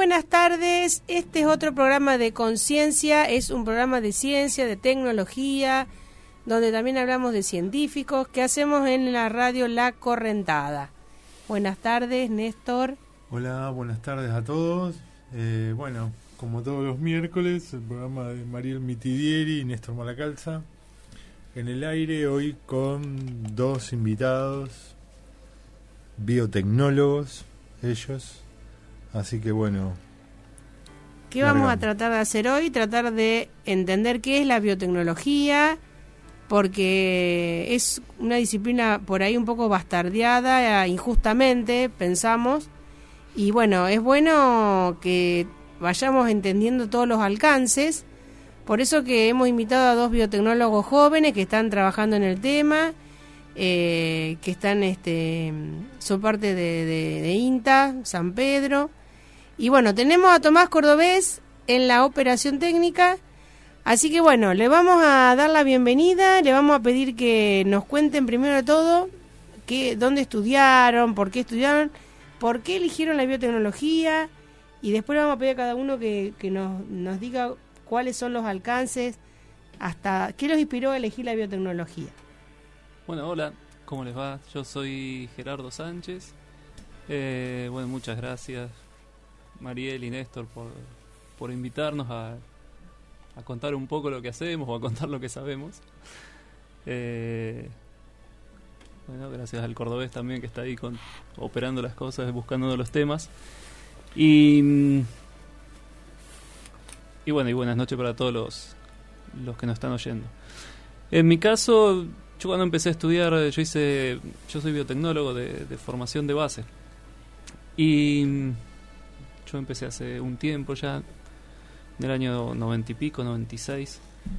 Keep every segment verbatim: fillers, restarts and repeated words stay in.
buenas tardes. Este es otro programa de Conciencia, es un programa de ciencia, de tecnología, donde también hablamos de científicos, que hacemos en la radio La Correntada. Buenas tardes, Néstor. Hola, buenas tardes a todos. Eh, bueno, como todos los miércoles, el programa de Mariel Mitidieri y Néstor Malacalza. En el aire hoy con dos invitados, biotecnólogos, ellos. Así que bueno. ¿Qué largamos. Vamos a tratar de hacer hoy? Tratar de entender qué es la biotecnología, porque es una disciplina por ahí un poco bastardeada, injustamente, pensamos. Y bueno, es bueno que vayamos entendiendo todos los alcances. Por eso que hemos invitado a dos biotecnólogos jóvenes que están trabajando en el tema, eh, que están, este, son parte de, de, de INTA, San Pedro. Y bueno, tenemos a Tomás Cordobés en la operación técnica. Así que bueno, le vamos a dar la bienvenida, le vamos a pedir que nos cuenten primero de todo qué, dónde estudiaron, por qué estudiaron, por qué eligieron la biotecnología, y después le vamos a pedir a cada uno que, que nos, nos diga cuáles son los alcances, hasta qué los inspiró a elegir la biotecnología. Bueno, hola, ¿cómo les va? Yo soy Gerardo Sánchez. Eh, bueno, muchas gracias, Mariel y Néstor, por, por invitarnos a, a contar un poco lo que hacemos o a contar lo que sabemos. Eh, bueno, gracias al Cordobés también, que está ahí con, operando las cosas, buscando los temas. Y... Y bueno, y buenas noches para todos los, los que nos están oyendo. En mi caso, yo cuando empecé a estudiar, yo hice, yo soy biotecnólogo de, de formación de base. Y yo empecé hace un tiempo ya, en el año noventa y pico, noventa y seis.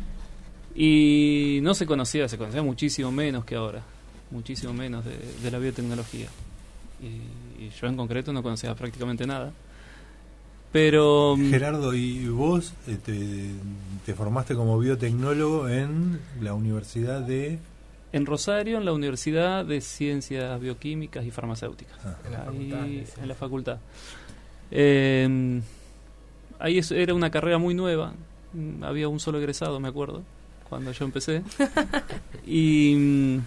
Y no se conocía, se conocía muchísimo menos que ahora, muchísimo menos de, de la biotecnología. Y, y yo en concreto no conocía prácticamente nada. Pero Gerardo, ¿y vos eh, te, te formaste como biotecnólogo en la Universidad de...? En Rosario, en la Universidad de Ciencias Bioquímicas y Farmacéuticas. Ah. En la facultad. Ahí, en la facultad. Eh, ahí es, era una carrera muy nueva. Había un solo egresado, me acuerdo, cuando yo empecé. y...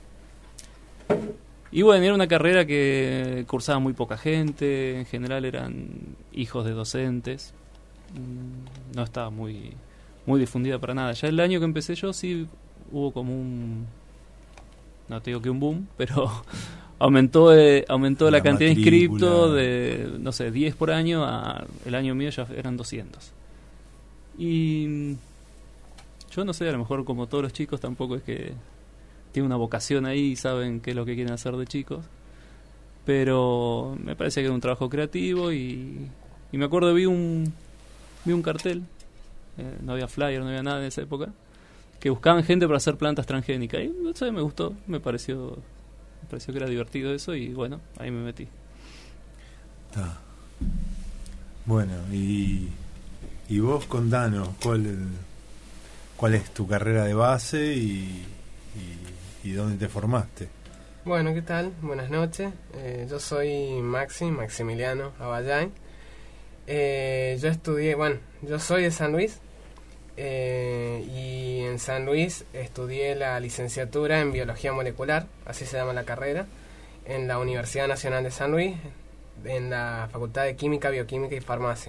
Y bueno, era una carrera que cursaba muy poca gente, en general eran hijos de docentes, no estaba muy muy difundida para nada. Ya el año que empecé yo sí hubo como un, no te digo que un boom, pero aumentó eh, aumentó la, la cantidad de inscriptos de, no sé, diez por año, a el año mío ya eran doscientos. Y yo no sé, a lo mejor como todos los chicos tampoco es que tiene una vocación ahí y saben qué es lo que quieren hacer de chicos, pero me parece que era un trabajo creativo y, y me acuerdo vi un vi un cartel, eh, no había flyer, no había nada en esa época, que buscaban gente para hacer plantas transgénicas y no sé, me gustó, me pareció me pareció que era divertido eso y bueno, ahí me metí. Ah. Bueno, y y vos contanos cuál cuál es tu carrera de base y ¿Y dónde te formaste? Bueno, ¿qué tal? Buenas noches. Eh, yo soy Maxi, Maximiliano Aballay. Eh, yo estudié, bueno, yo soy de San Luis. Eh, y en San Luis estudié la licenciatura en Biología Molecular, así se llama la carrera, en la Universidad Nacional de San Luis, en la Facultad de Química, Bioquímica y Farmacia.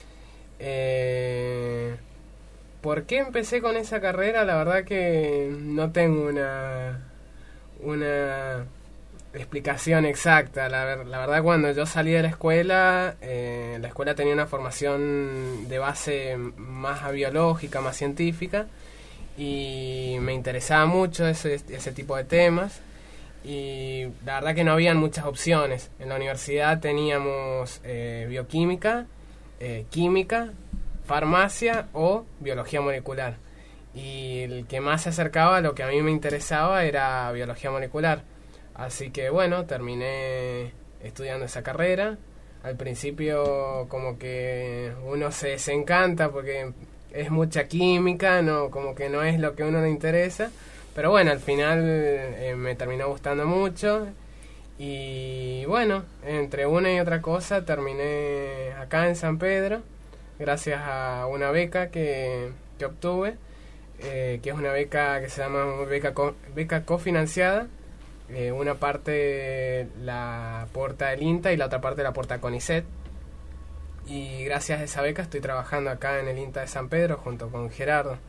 Eh... ¿Por qué empecé con esa carrera? La verdad que no tengo una una explicación exacta. La, la verdad, cuando yo salí de la escuela, eh, la escuela tenía una formación de base más biológica, más científica, y me interesaba mucho ese, ese tipo de temas. Y la verdad que no habían muchas opciones. En la universidad teníamos eh, bioquímica, eh, química, farmacia o biología molecular, y el que más se acercaba a lo que a mí me interesaba era biología molecular, así que bueno, terminé estudiando esa carrera. Al principio como que uno se desencanta porque es mucha química, no, como que no es lo que a uno le interesa, pero bueno, al final eh, me terminó gustando mucho Y bueno, entre una y otra cosa terminé acá en San Pedro, gracias a una beca que, que obtuve, eh, que es una beca que se llama beca, co, beca cofinanciada. Eh, una parte la aporta el INTA y la otra parte la aporta CONICET. Y gracias a esa beca estoy trabajando acá en el INTA de San Pedro junto con Gerardo.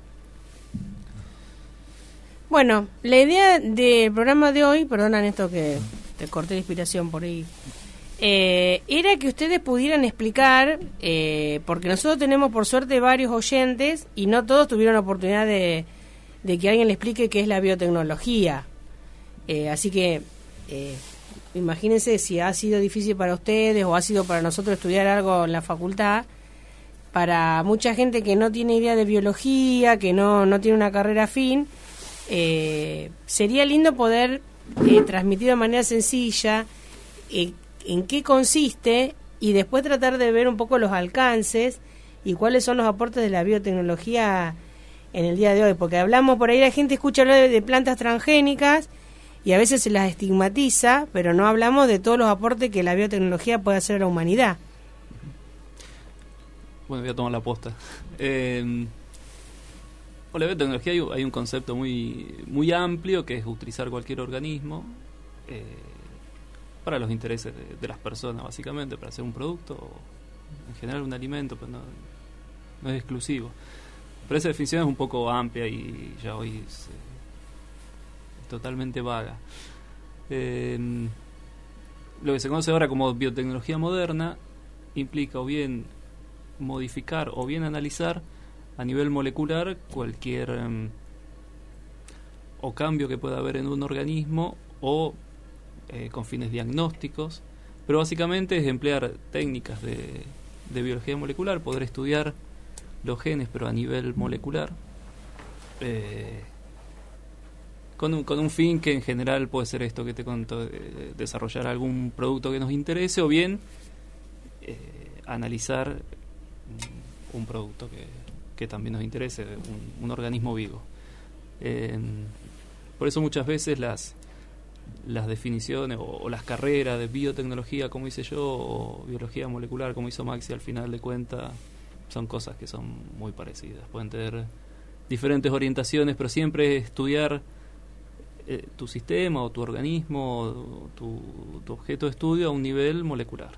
Bueno, la idea del programa de hoy, perdonan esto que te corté la inspiración por ahí, eh, era que ustedes pudieran explicar, eh, porque nosotros tenemos por suerte varios oyentes y no todos tuvieron la oportunidad de, de que alguien le explique qué es la biotecnología. Eh, así que eh, imagínense si ha sido difícil para ustedes o ha sido para nosotros estudiar algo en la facultad. Para mucha gente que no tiene idea de biología, que no, no tiene una carrera afín, eh, sería lindo poder eh, transmitir de manera sencilla eh, en qué consiste y después tratar de ver un poco los alcances y cuáles son los aportes de la biotecnología en el día de hoy. Porque hablamos por ahí, la gente escucha hablar de, de plantas transgénicas y a veces se las estigmatiza, pero no hablamos de todos los aportes que la biotecnología puede hacer a la humanidad. Bueno, voy a tomar la posta. Eh, con la biotecnología hay, hay un concepto muy muy amplio que es utilizar cualquier organismo eh, para los intereses de, de las personas, básicamente, para hacer un producto o en general un alimento, pero no, no es exclusivo. Pero esa definición es un poco amplia y ya hoy es eh, totalmente vaga. Eh, lo que se conoce ahora como biotecnología moderna implica o bien modificar o bien analizar a nivel molecular cualquier um, o cambio que pueda haber en un organismo o eh, con fines diagnósticos, pero básicamente es emplear técnicas de, de biología molecular, poder estudiar los genes pero a nivel molecular, eh, con, un, con un fin que en general puede ser esto que te conto, eh, desarrollar algún producto que nos interese o bien eh, analizar un producto que, que también nos interese, un, un organismo vivo. Eh, por eso muchas veces las las definiciones o, o las carreras de biotecnología, como hice yo, o biología molecular, como hizo Maxi, al final de cuentas son cosas que son muy parecidas. Pueden tener diferentes orientaciones, pero siempre estudiar eh, tu sistema o tu organismo, o tu, tu objeto de estudio a un nivel molecular.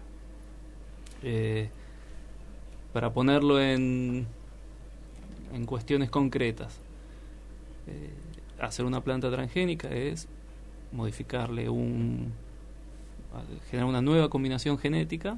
Eh, para ponerlo en, en cuestiones concretas, eh, hacer una planta transgénica es modificarle un generar una nueva combinación genética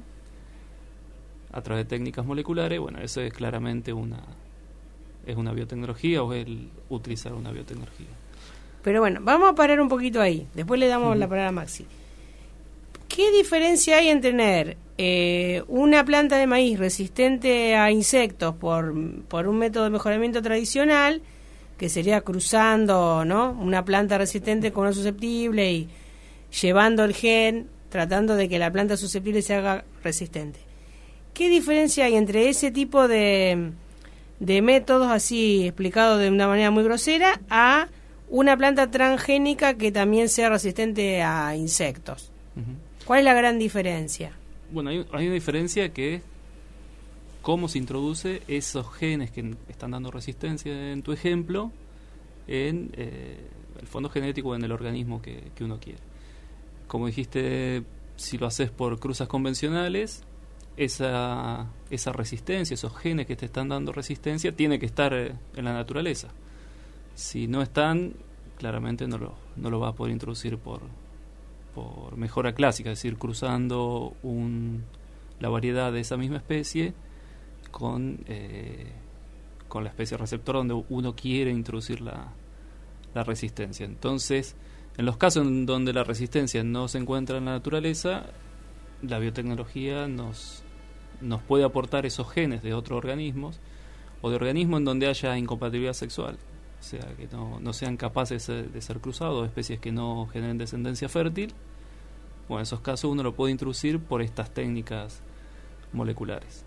a través de técnicas moleculares. Bueno, eso es claramente una es una biotecnología o es el utilizar una biotecnología. Pero bueno, vamos a parar un poquito ahí, después le damos uh-huh. la palabra a Maxi. ¿Qué diferencia hay en tener eh, una planta de maíz resistente a insectos por, por un método de mejoramiento tradicional, que sería cruzando, ¿no?, una planta resistente con una susceptible y llevando el gen, tratando de que la planta susceptible se haga resistente? ¿Qué diferencia hay entre ese tipo de, de métodos, así explicado de una manera muy grosera, a una planta transgénica que también sea resistente a insectos? Uh-huh. ¿Cuál es la gran diferencia? Bueno, hay, hay una diferencia que es cómo se introduce esos genes que están dando resistencia, en tu ejemplo, en eh, el fondo genético, en el organismo que, que uno quiere. Como dijiste, si lo haces por cruzas convencionales, esa, esa resistencia, esos genes que te están dando resistencia, tiene que estar eh, en la naturaleza. Si no están, claramente no lo, no lo vas a poder introducir por... por mejora clásica, es decir, cruzando un, la variedad de esa misma especie con, eh, con la especie receptora donde uno quiere introducir la, la resistencia. Entonces, en los casos en donde la resistencia no se encuentra en la naturaleza, la biotecnología nos, nos puede aportar esos genes de otros organismos o de organismos en donde haya incompatibilidad sexual, o sea, que no, no sean capaces de, de ser cruzados, especies que no generen descendencia fértil. Bueno, en esos casos uno lo puede introducir por estas técnicas moleculares.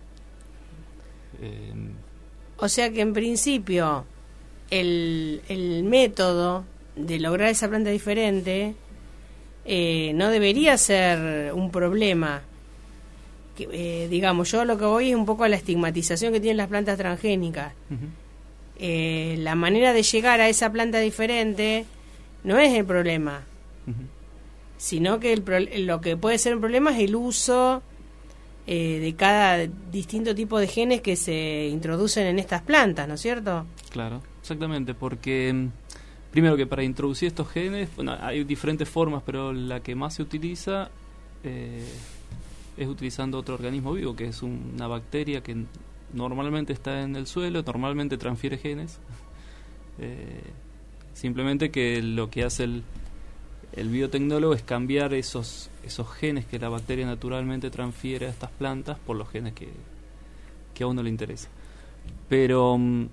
Eh, o sea que en principio el, el método de lograr esa planta diferente eh, no debería ser un problema. Que, eh, digamos, yo lo que voy es un poco a la estigmatización que tienen las plantas transgénicas. Uh-huh. eh, la manera de llegar a esa planta diferente no es el problema, uh-huh. sino que el pro- lo que puede ser un problema es el uso eh, de cada distinto tipo de genes que se introducen en estas plantas, ¿no es cierto? Claro, exactamente, porque primero que para introducir estos genes, bueno, hay diferentes formas, pero la que más se utiliza eh, es utilizando otro organismo vivo, que es un, una bacteria que normalmente está en el suelo, normalmente transfiere genes. Eh, simplemente que lo que hace el, el biotecnólogo es cambiar esos, esos genes que la bacteria naturalmente transfiere a estas plantas por los genes que, que a uno le interesa. Pero um,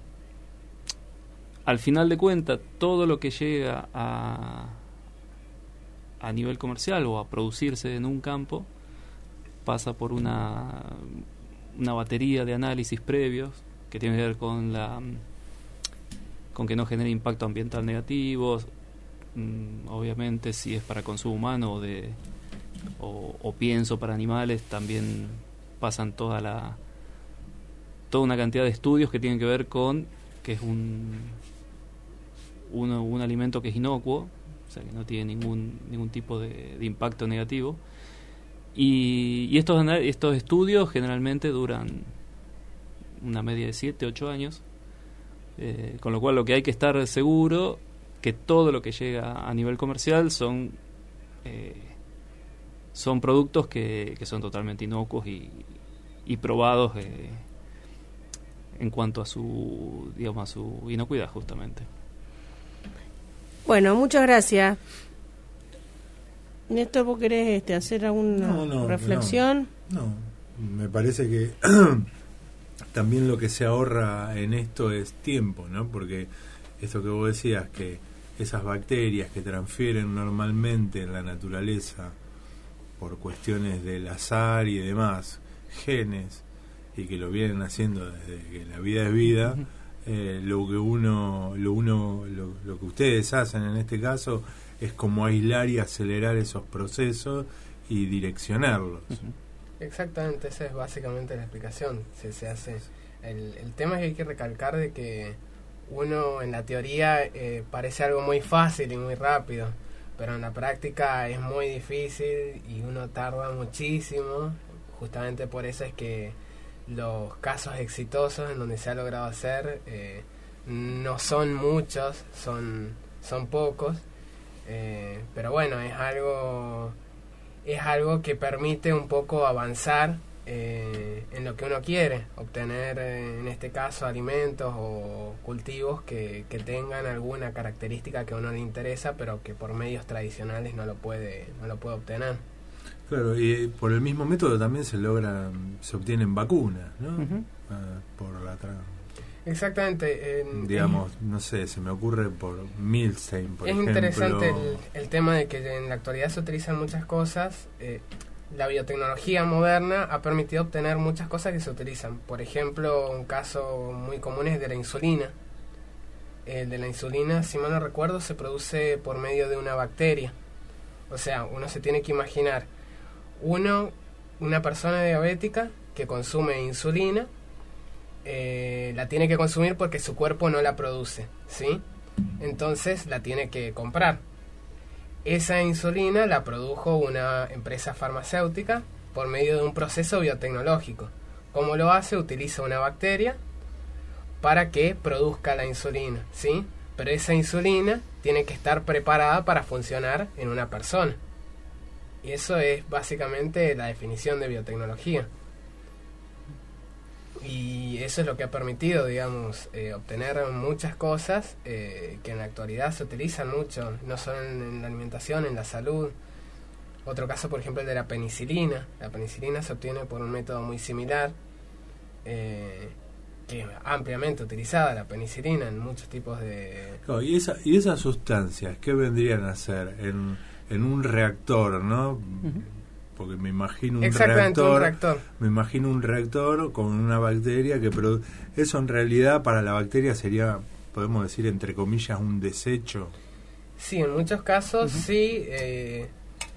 al final de cuentas, todo lo que llega a, a nivel comercial o a producirse en un campo pasa por una, una batería de análisis previos que tiene que ver con la con que no genere impacto ambiental negativo, mmm, obviamente si es para consumo humano o de o, o pienso para animales, también pasan toda la toda una cantidad de estudios que tienen que ver con que es un un, un alimento que es inocuo, o sea que no tiene ningún ningún tipo de, de impacto negativo. Y, y estos, estos estudios generalmente duran una media de siete, ocho años, eh, con lo cual lo que hay que estar seguro que todo lo que llega a nivel comercial son eh, son productos que, que son totalmente inocuos y, y probados eh, en cuanto a su, digamos, a su inocuidad, justamente. Bueno, muchas gracias. Néstor, ¿vos querés este, hacer alguna no, no, reflexión? No, no, me parece que también lo que se ahorra en esto es tiempo, ¿no? Porque esto que vos decías, que esas bacterias que transfieren normalmente en la naturaleza por cuestiones del azar y demás, genes, y que lo vienen haciendo desde que la vida es vida, eh, lo que uno, lo uno, lo, lo que ustedes hacen en este caso es como aislar y acelerar esos procesos y direccionarlos. Exactamente, esa es básicamente la explicación. Se, se hace. El, el tema es que hay que recalcar de que uno en la teoría eh, parece algo muy fácil y muy rápido, pero en la práctica es muy difícil y uno tarda muchísimo. Justamente por eso es que los casos exitosos en donde se ha logrado hacer eh, no son muchos, son, son pocos. Eh, pero bueno, es algo es algo que permite un poco avanzar eh, en lo que uno quiere, obtener eh, en este caso alimentos o cultivos que, que tengan alguna característica que a uno le interesa, pero que por medios tradicionales no lo puede no lo puede obtener. Claro, y por el mismo método también se logran, se obtienen vacunas, ¿no? Uh-huh. Uh, por la tra- Exactamente. En, Digamos, en, no sé, se me ocurre por Milstein, por es ejemplo. Es interesante el, el tema de que en la actualidad se utilizan muchas cosas. Eh, la biotecnología moderna ha permitido obtener muchas cosas que se utilizan. Por ejemplo, un caso muy común es de la insulina. El de la insulina, si mal no recuerdo, se produce por medio de una bacteria. O sea, uno se tiene que imaginar uno, una persona diabética que consume insulina. Eh, la tiene que consumir porque su cuerpo no la produce, ¿sí? Entonces la tiene que comprar. Esa insulina la produjo una empresa farmacéutica por medio de un proceso biotecnológico. ¿Cómo lo hace? Utiliza una bacteria para que produzca la insulina, ¿sí? Pero esa insulina tiene que estar preparada para funcionar en una persona. Y eso es básicamente la definición de biotecnología. Y eso es lo que ha permitido, digamos, eh, obtener muchas cosas eh, que en la actualidad se utilizan mucho, no solo en, en la alimentación, en la salud. Otro caso, por ejemplo, el de la penicilina. La penicilina se obtiene por un método muy similar, eh, que es ampliamente utilizada, la penicilina, en muchos tipos de... Oh, y, esa, y esas sustancias, ¿qué vendrían a ser en, en un reactor, no? Uh-huh. Porque me imagino un reactor, un reactor, me imagino un reactor con una bacteria que produ- eso en realidad para la bacteria sería, podemos decir entre comillas, un desecho. Sí, en muchos casos uh-huh. sí. Eh,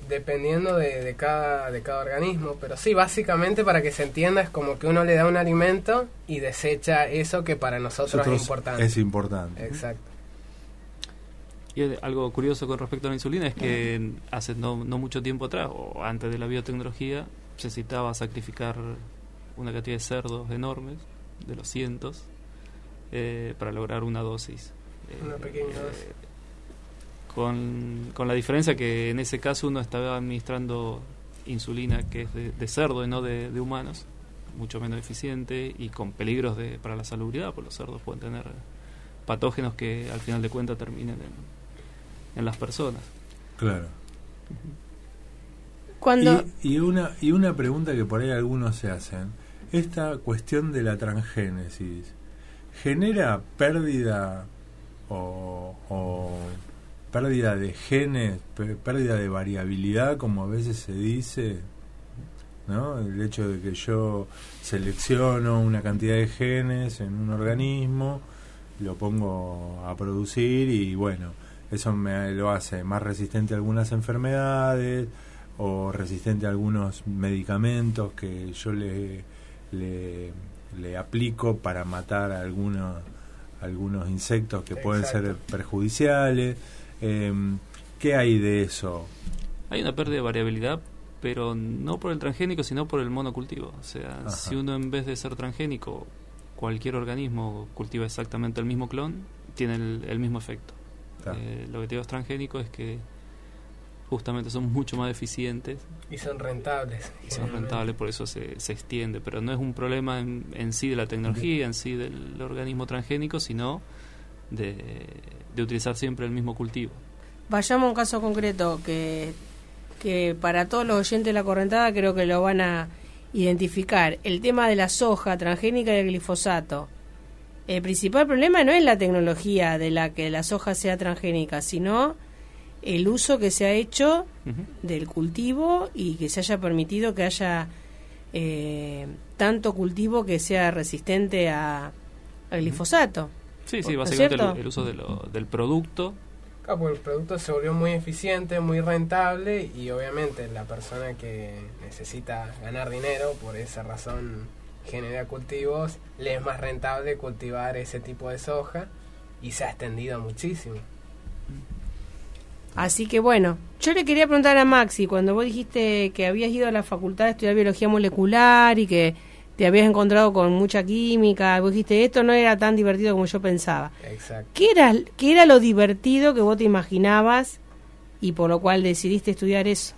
dependiendo de, de cada de cada organismo, pero sí, básicamente para que se entienda es como que uno le da un alimento y desecha eso que para nosotros, nosotros es importante. Es importante. Exacto. Y algo curioso con respecto a la insulina es que hace no, no mucho tiempo atrás, o antes de la biotecnología, se necesitaba sacrificar una cantidad de cerdos enormes, de los cientos, eh, para lograr una dosis. Una pequeña eh, dosis. Con, con la diferencia que en ese caso uno estaba administrando insulina que es de, de cerdo y no de, de humanos, mucho menos eficiente y con peligros de, para la salubridad, porque los cerdos pueden tener patógenos que al final de cuentas terminen en, en las personas. Claro. Cuando y, y una y una pregunta que por ahí algunos se hacen, esta cuestión de la transgénesis genera pérdida o, o pérdida de genes, pérdida de variabilidad, como a veces se dice, ¿no? El hecho de que yo selecciono una cantidad de genes en un organismo, lo pongo a producir y bueno, eso me lo hace más resistente a algunas enfermedades o resistente a algunos medicamentos que yo le le, le aplico para matar a algunos algunos insectos que pueden Exacto. ser perjudiciales. Eh, ¿Qué hay de eso? Hay una pérdida de variabilidad, pero no por el transgénico, sino por el monocultivo. O sea, Ajá. si uno en vez de ser transgénico, cualquier organismo cultiva exactamente el mismo clon, tiene el, el mismo efecto. Eh, lo que te digo es transgénico es que justamente son mucho más eficientes. Y son rentables. Y son rentables, por eso se, se extiende. Pero no es un problema en, en sí de la tecnología, en sí del organismo transgénico, sino de, de utilizar siempre el mismo cultivo. vayamos a un caso concreto que, que para todos los oyentes de La Correntada creo que lo van a identificar. El tema de la soja transgénica y el glifosato. El principal problema no es la tecnología de la que la soja sea transgénica, sino el uso que se ha hecho uh-huh. del cultivo y que se haya permitido que haya eh, tanto cultivo que sea resistente a, al glifosato. Sí, sí, básicamente el, el uso de lo, del producto. Claro, pues el producto se volvió muy eficiente, muy rentable y obviamente la persona que necesita ganar dinero, por esa razón genera cultivos, le es más rentable cultivar ese tipo de soja y se ha extendido muchísimo. Así que bueno, yo le quería preguntar a Maxi, cuando vos dijiste que habías ido a la facultad de estudiar biología molecular y que te habías encontrado con mucha química, vos dijiste, esto no era tan divertido como yo pensaba. Exacto. ¿Qué era, qué era lo divertido que vos te imaginabas y por lo cual decidiste estudiar eso?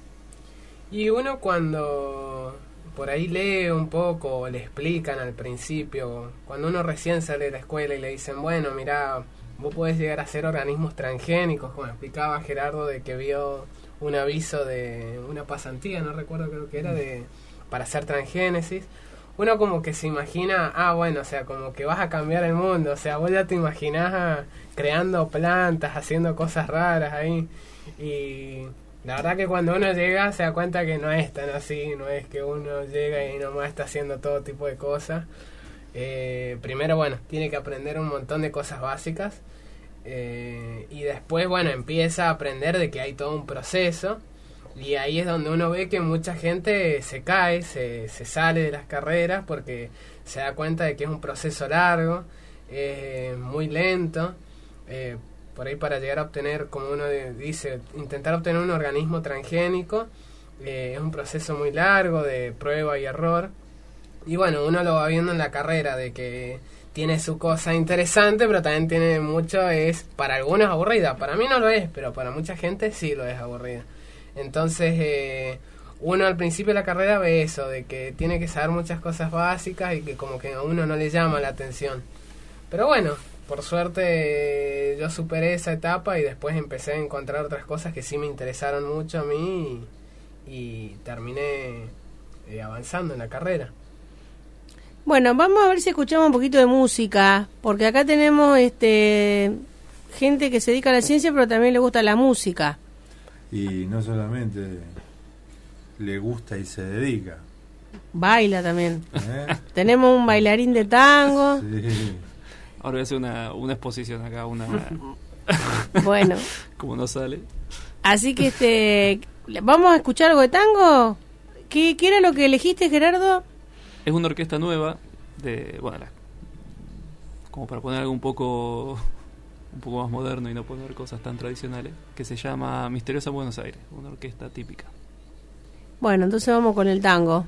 Y uno cuando por ahí lee un poco, o le explican al principio, cuando uno recién sale de la escuela y le dicen, bueno, mirá, vos podés llegar a ser organismos transgénicos, como explicaba Gerardo, de que vio un aviso de una pasantía, no recuerdo, creo que era, de para hacer transgénesis. Uno como que se imagina, ah, bueno, o sea, como que vas a cambiar el mundo, o sea, vos ya te imaginás ah, creando plantas, haciendo cosas raras ahí, y la verdad que cuando uno llega se da cuenta que no es tan así, no es que uno llega y nomás está haciendo todo tipo de cosas. Eh, primero, bueno, tiene que aprender un montón de cosas básicas, eh, y después, bueno, empieza a aprender de que hay todo un proceso. Y ahí es donde uno ve que mucha gente se cae, se, se sale de las carreras porque se da cuenta de que es un proceso largo, eh, muy lento. Eh, por ahí para llegar a obtener, como uno dice, intentar obtener un organismo transgénico, eh, es un proceso muy largo de prueba y error. Y bueno, uno lo va viendo en la carrera de que tiene su cosa interesante, pero también tiene mucho, es para algunos aburrida. Para mí no lo es, pero para mucha gente sí lo es aburrida. Entonces, eh, uno al principio de la carrera ve eso, de que tiene que saber muchas cosas básicas y que como que a uno no le llama la atención. Pero bueno, por suerte yo superé esa etapa y después empecé a encontrar otras cosas que sí me interesaron mucho a mí y, y terminé eh, avanzando en la carrera. Bueno, vamos a ver si escuchamos un poquito de música, porque acá tenemos este gente que se dedica a la ciencia, pero también le gusta la música. Y no solamente le gusta y se dedica. Baila también. ¿Eh? Tenemos un bailarín de tango. Sí. Ahora voy a hacer una, una exposición acá, una... Bueno. Como no sale. Así que este ¿Vamos a escuchar algo de tango? ¿Qué, qué era lo que elegiste, Gerardo? Es una orquesta nueva, de bueno, la, como para poner algo un poco, un poco más moderno y no poner cosas tan tradicionales, que se llama Misteriosa Buenos Aires, una orquesta típica. Bueno, entonces vamos con el tango.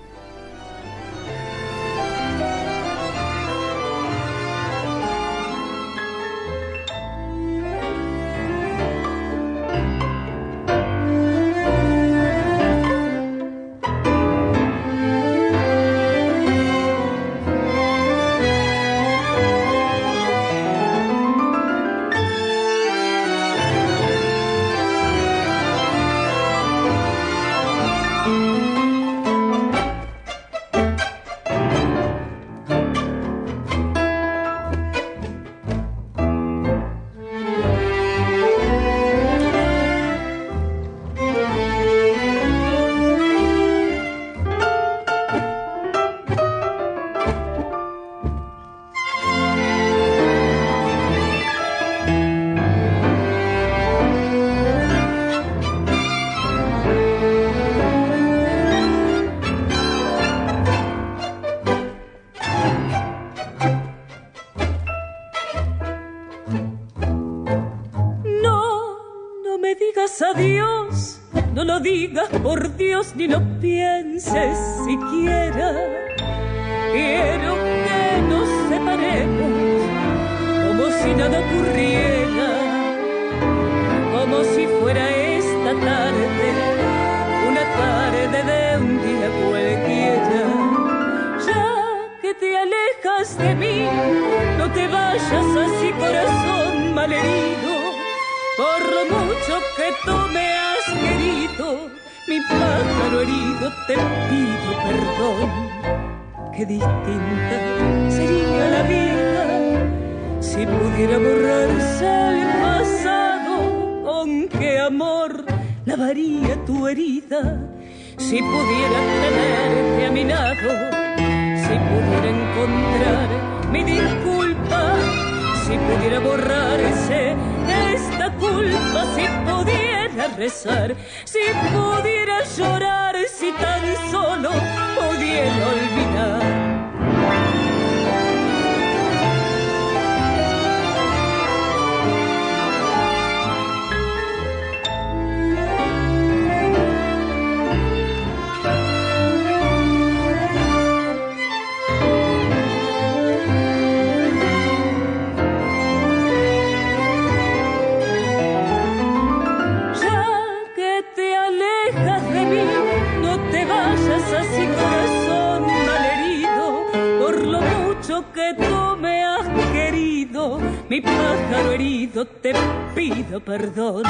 Adiós, no lo digas por Dios ni lo pienses siquiera. Quiero que nos separemos como si nada ocurriera, como si fuera esta tarde, una tarde de un día cualquiera. Ya que te alejas de mí, no te vayas así, corazón malherido. Por lo mucho que tú me has querido, mi pájaro herido, te pido perdón. Qué distinta sería la vida si pudiera borrarse el pasado. Con qué amor lavaría tu herida si pudiera tenerte a mi lado, si pudiera encontrar mi disculpa, si pudiera borrarse esta culpa, si pudiera rezar, si pudiera llorar, si tan solo pudiera olvidar. Que tú me has querido, mi pájaro herido, te pido perdón.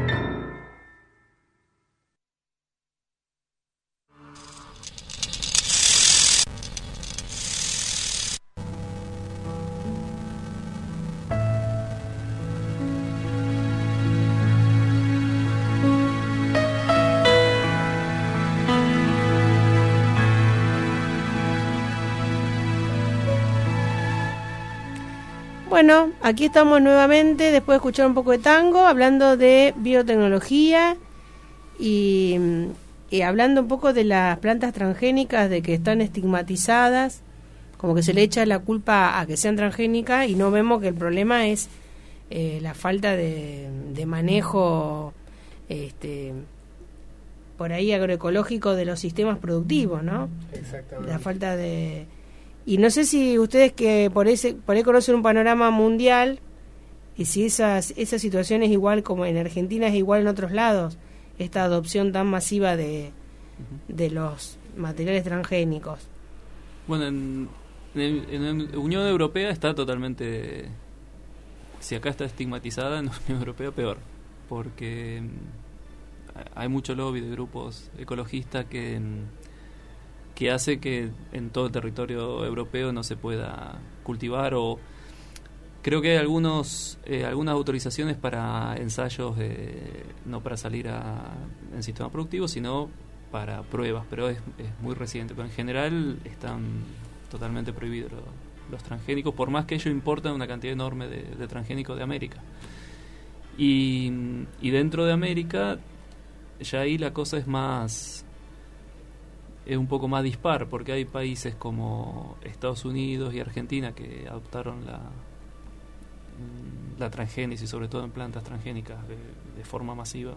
Bueno, aquí estamos nuevamente después de escuchar un poco de tango, hablando de biotecnología y, y hablando un poco de las plantas transgénicas, de que están estigmatizadas, como que se le echa la culpa a que sean transgénicas y no vemos que el problema es eh, la falta de, de manejo este, por ahí agroecológico de los sistemas productivos, ¿no? Exactamente. La falta de... Y no sé si ustedes que por ese por ahí conocen un panorama mundial y si esas esa situación es igual como en Argentina, es igual en otros lados, esta adopción tan masiva de, de los materiales transgénicos. Bueno, en, en, en la Unión Europea está totalmente... Si acá está estigmatizada, en la Unión Europea peor, porque hay mucho lobby de grupos ecologistas que... que hace que en todo el territorio europeo no se pueda cultivar, o creo que hay algunos eh, algunas autorizaciones para ensayos eh, no para salir a, en sistema productivo, sino para pruebas, pero es, es muy reciente. Pero en general están totalmente prohibidos los, los transgénicos, por más que ellos importan una cantidad enorme de, de transgénicos de América. Y, y dentro de América ya ahí la cosa es más, es un poco más dispar, porque hay países como Estados Unidos y Argentina que adoptaron la la transgénesis, sobre todo en plantas transgénicas, de, de forma masiva,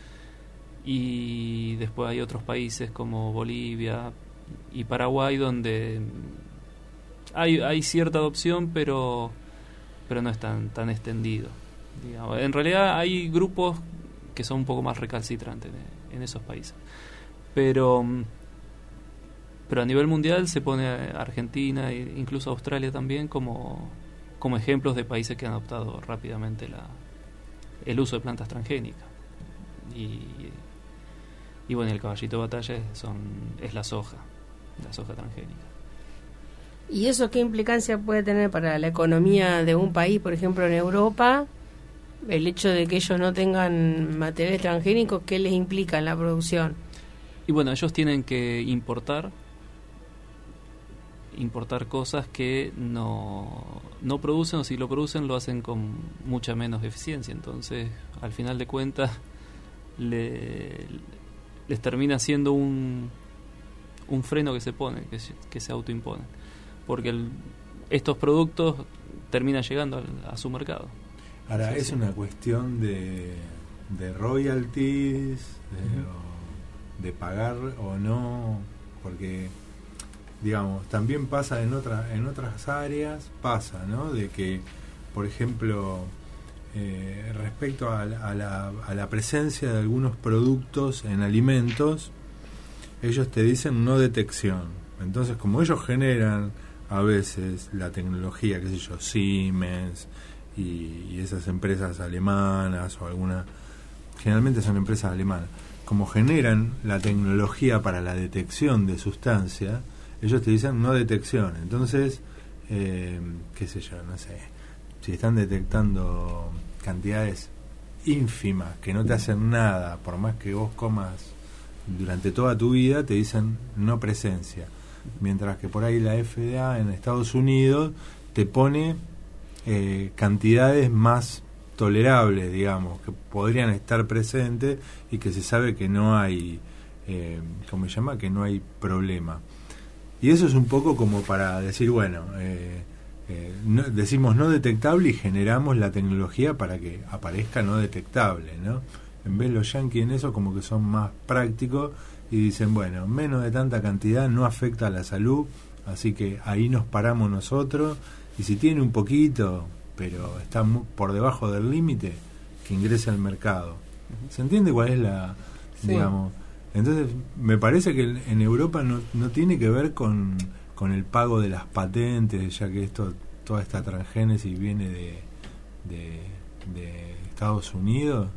y después hay otros países como Bolivia y Paraguay donde hay, hay cierta adopción, pero pero no es tan, tan extendido, digamos. En realidad hay grupos que son un poco más recalcitrantes en, en esos países, pero pero a nivel mundial se pone a Argentina e incluso Australia también como como ejemplos de países que han adoptado rápidamente la, el uso de plantas transgénicas. Y, y bueno, el caballito de batalla es, son, es la soja, la soja transgénica. ¿Y eso qué implicancia puede tener para la economía de un país, por ejemplo en Europa? El hecho de que ellos no tengan materiales transgénicos, ¿qué les implica en la producción? Y bueno, ellos tienen que importar importar cosas que no, no producen, o si lo producen lo hacen con mucha menos eficiencia. Entonces, al final de cuentas, le, les termina siendo un, un freno que se pone, que, que se autoimpone. Porque el, estos productos terminan llegando al, a su mercado. Ahora, sí, ¿es sí. una cuestión de, de royalties, de, uh-huh. de pagar o no? Porque... digamos, también pasa en otras en otras áreas, pasa, ¿no? De que, por ejemplo, eh, respecto a, a, la, a la presencia de algunos productos en alimentos, ellos te dicen no detección. Entonces, como ellos generan a veces la tecnología, qué sé yo, Siemens y, y esas empresas alemanas o alguna, generalmente son empresas alemanas, como generan la tecnología para la detección de sustancias, ellos te dicen no detección. Entonces, eh, qué sé yo, no sé, si están detectando cantidades ínfimas que no te hacen nada, por más que vos comas durante toda tu vida, te dicen no presencia. Mientras que por ahí la F D A en Estados Unidos te pone eh, cantidades más tolerables, digamos, que podrían estar presentes y que se sabe que no hay, eh, ¿cómo se llama? Que no hay problema. Y eso es un poco como para decir, bueno, eh, eh, no, decimos no detectable y generamos la tecnología para que aparezca no detectable, ¿no? En vez los yanquis en eso como que son más prácticos y dicen, bueno, menos de tanta cantidad no afecta a la salud, así que ahí nos paramos nosotros, y si tiene un poquito, pero está muy por debajo del límite, que ingrese al mercado. ¿Se entiende cuál es la, sí. digamos? Entonces, me parece que en Europa no, no tiene que ver con, con el pago de las patentes, ya que esto toda esta transgénesis viene de, de, de Estados Unidos.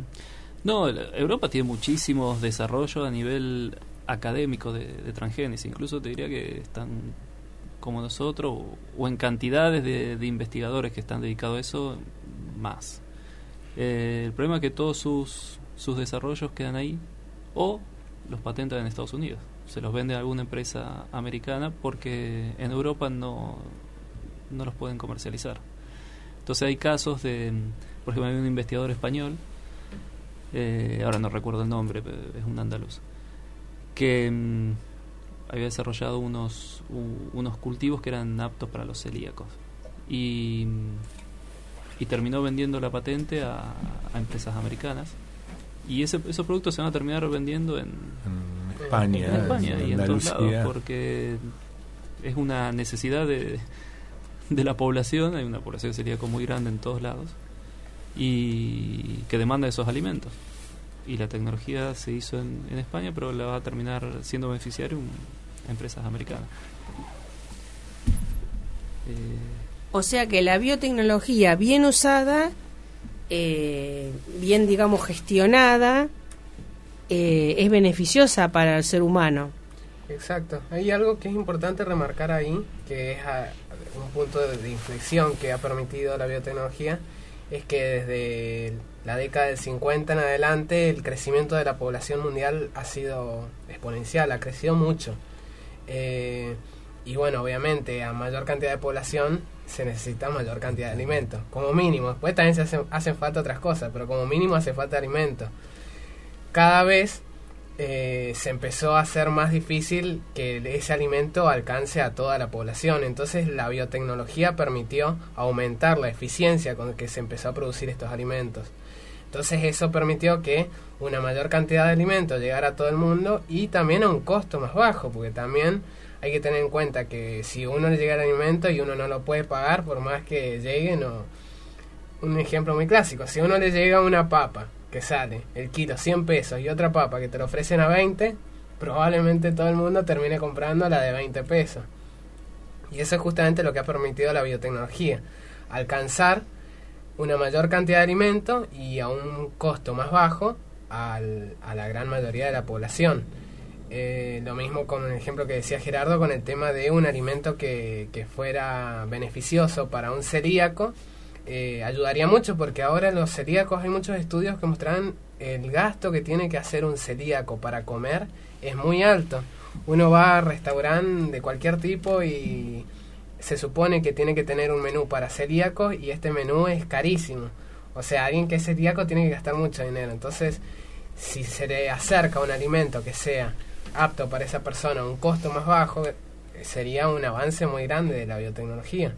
No, Europa tiene muchísimos desarrollos a nivel académico de, de transgénesis. Incluso te diría que están como nosotros, o, o en cantidades de, de investigadores que están dedicados a eso, más. Eh, el problema es que todos sus, sus desarrollos quedan ahí, o los patentan en Estados Unidos. Se los vende a alguna empresa americana porque en Europa no, no los pueden comercializar. Entonces hay casos de, por ejemplo, hay un investigador español, eh, ahora no recuerdo el nombre, pero es un andaluz, que mm, había desarrollado unos u, unos cultivos que eran aptos para los celíacos y, y terminó vendiendo la patente a, a empresas americanas. Y ese, esos productos se van a terminar vendiendo en, en España, en España en y en todos lados, porque es una necesidad de, de la población. Hay una población celíaca muy grande en todos lados y que demanda esos alimentos. Y la tecnología se hizo en, en España, pero la va a terminar siendo beneficiario a empresas americanas. Eh, o sea que la biotecnología bien usada, Eh, bien, digamos, gestionada, eh, es beneficiosa para el ser humano. Exacto. Hay algo que es importante remarcar ahí, que es a, un punto de, de inflexión que ha permitido la biotecnología, es que desde la década del cincuenta en adelante el crecimiento de la población mundial ha sido exponencial, ha crecido mucho. Eh, y bueno, obviamente a mayor cantidad de población se necesita mayor cantidad de alimentos, como mínimo. Después también se hacen, hacen falta otras cosas, pero como mínimo hace falta alimentos. cada vez eh, se empezó a hacer más difícil que ese alimento alcance a toda la población. Entonces la biotecnología permitió aumentar la eficiencia con que se empezó a producir estos alimentos. Entonces eso permitió que una mayor cantidad de alimentos llegara a todo el mundo y también a un costo más bajo, porque también hay que tener en cuenta que si uno le llega el alimento y uno no lo puede pagar, por más que llegue, no. Un ejemplo muy clásico, si uno le llega una papa que sale el kilo cien pesos y otra papa que te lo ofrecen a veinte, probablemente todo el mundo termine comprando la de veinte pesos. Y eso es justamente lo que ha permitido la biotecnología, alcanzar una mayor cantidad de alimentos y a un costo más bajo al, a la gran mayoría de la población. Eh, lo mismo con el ejemplo que decía Gerardo con el tema de un alimento que, que fuera beneficioso para un celíaco. Eh, ayudaría mucho, porque ahora los celíacos hay muchos estudios que muestran el gasto que tiene que hacer un celíaco para comer es muy alto. Uno va a restaurante de cualquier tipo y se supone que tiene que tener un menú para celíacos y este menú es carísimo. O sea, alguien que es celíaco tiene que gastar mucho dinero. Entonces, si se le acerca un alimento que sea apto para esa persona a un costo más bajo, sería un avance muy grande de la biotecnología.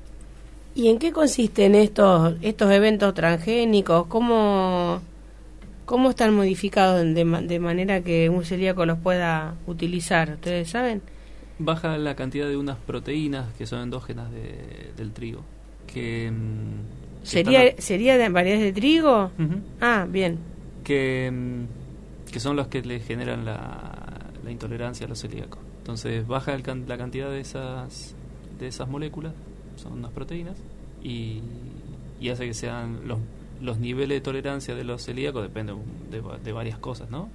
¿Y en qué consisten estos estos eventos transgénicos? ¿Cómo, cómo están modificados de, de manera que un celíaco los pueda utilizar? ¿Ustedes saben? Baja la cantidad de unas proteínas que son endógenas de, del trigo. Que, que ¿Sería están, sería de variedades de trigo? Uh-huh. Ah, bien. Que, que son los que le generan la, la intolerancia a los celíacos. Entonces baja el, la cantidad de esas, de esas moléculas, son unas proteínas, y, y hace que sean los, los niveles de tolerancia de los celíacos, depende de, de varias cosas, ¿no?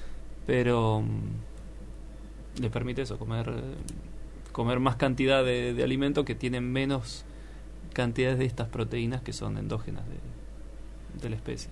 Pero le permite eso, comer comer más cantidad de, de alimentos que tienen menos cantidades de estas proteínas que son endógenas de, de la especie.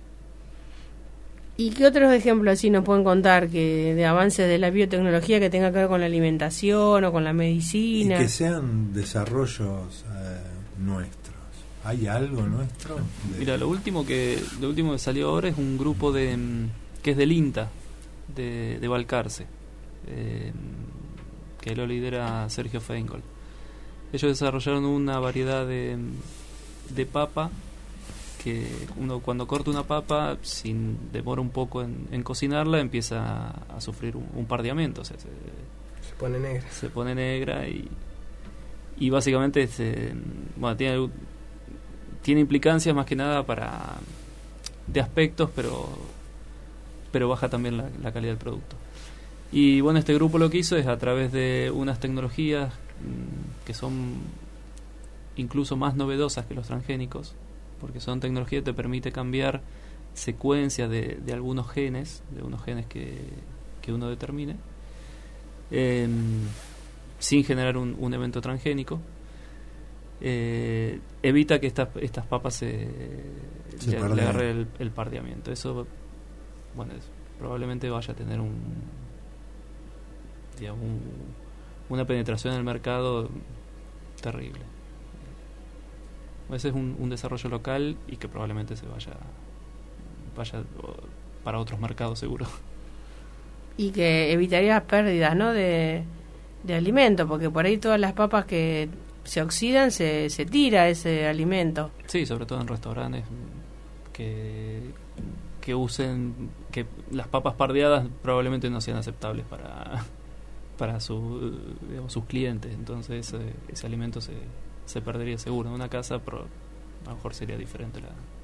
¿Y qué otros ejemplos así nos pueden contar que de avances de la biotecnología que tenga que ver con la alimentación o con la medicina? Y que sean desarrollos eh, nuestros. ¿Hay algo nuestro? De... Mira, lo último que lo último que salió ahora es un grupo de que es del INTA, de, de Balcarce, eh, que lo lidera Sergio Feingold. Ellos desarrollaron una variedad de, de papa que uno cuando corta una papa, sin demora un poco en, en cocinarla, empieza a, a sufrir un, un pardeamiento, o sea, se, se pone negra. Se pone negra y, y básicamente se, bueno, tiene, tiene implicancias más que nada para de aspectos, pero pero baja también la, la calidad del producto. Y bueno, este grupo lo que hizo es a través de unas tecnologías mmm, que son incluso más novedosas que los transgénicos, porque son tecnologías que te permite cambiar secuencias de, de algunos genes, de unos genes que, que uno determine, eh, sin generar un, un evento transgénico. Eh, evita que estas estas papas se, se le, le agarre el, el pardeamiento. Eso, bueno, es, probablemente vaya a tener un, digamos, un, una penetración en el mercado terrible. Ese es un, un desarrollo local y que probablemente se vaya vaya para otros mercados seguro. Y que evitaría pérdidas, ¿no? de, de alimento, porque por ahí todas las papas que se oxidan se, se tira ese alimento. Sí, sobre todo en restaurantes que que usen que las papas pardeadas probablemente no sean aceptables para para su, digamos, sus clientes, entonces ese, ese alimento se se perdería seguro. En una casa pero a lo mejor sería diferente la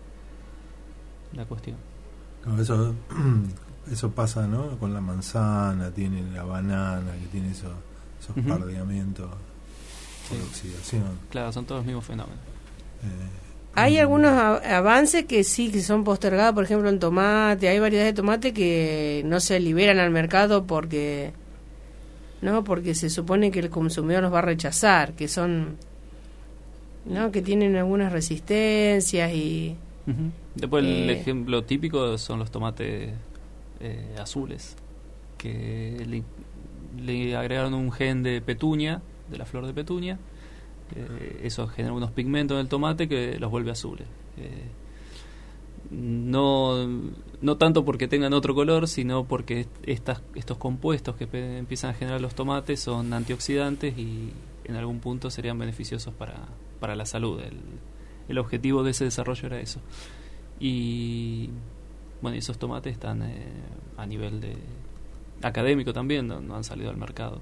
la cuestión. No, eso eso pasa, ¿no? Con la manzana, tiene la banana, que tiene eso, esos uh-huh. pardeamientos por sí. oxidación. Claro, son todos los mismos fenómenos. Eh, hay algunos a- avances que sí que son postergados, por ejemplo en tomate, hay variedades de tomate que no se liberan al mercado porque no porque se supone que el consumidor los va a rechazar, que son ¿no? que tienen algunas resistencias y uh-huh. Después eh, el ejemplo típico son los tomates eh, azules, que le, le agregaron un gen de petunia, de la flor de petunia, eh, eso genera unos pigmentos en el tomate que los vuelve azules. Eh, no, no tanto porque tengan otro color, sino porque estas, estos compuestos que pe- empiezan a generar los tomates son antioxidantes y en algún punto serían beneficiosos para, para la salud. El, el objetivo de ese desarrollo era eso. Y bueno, esos tomates están eh, a nivel de académico también, no, no han salido al mercado.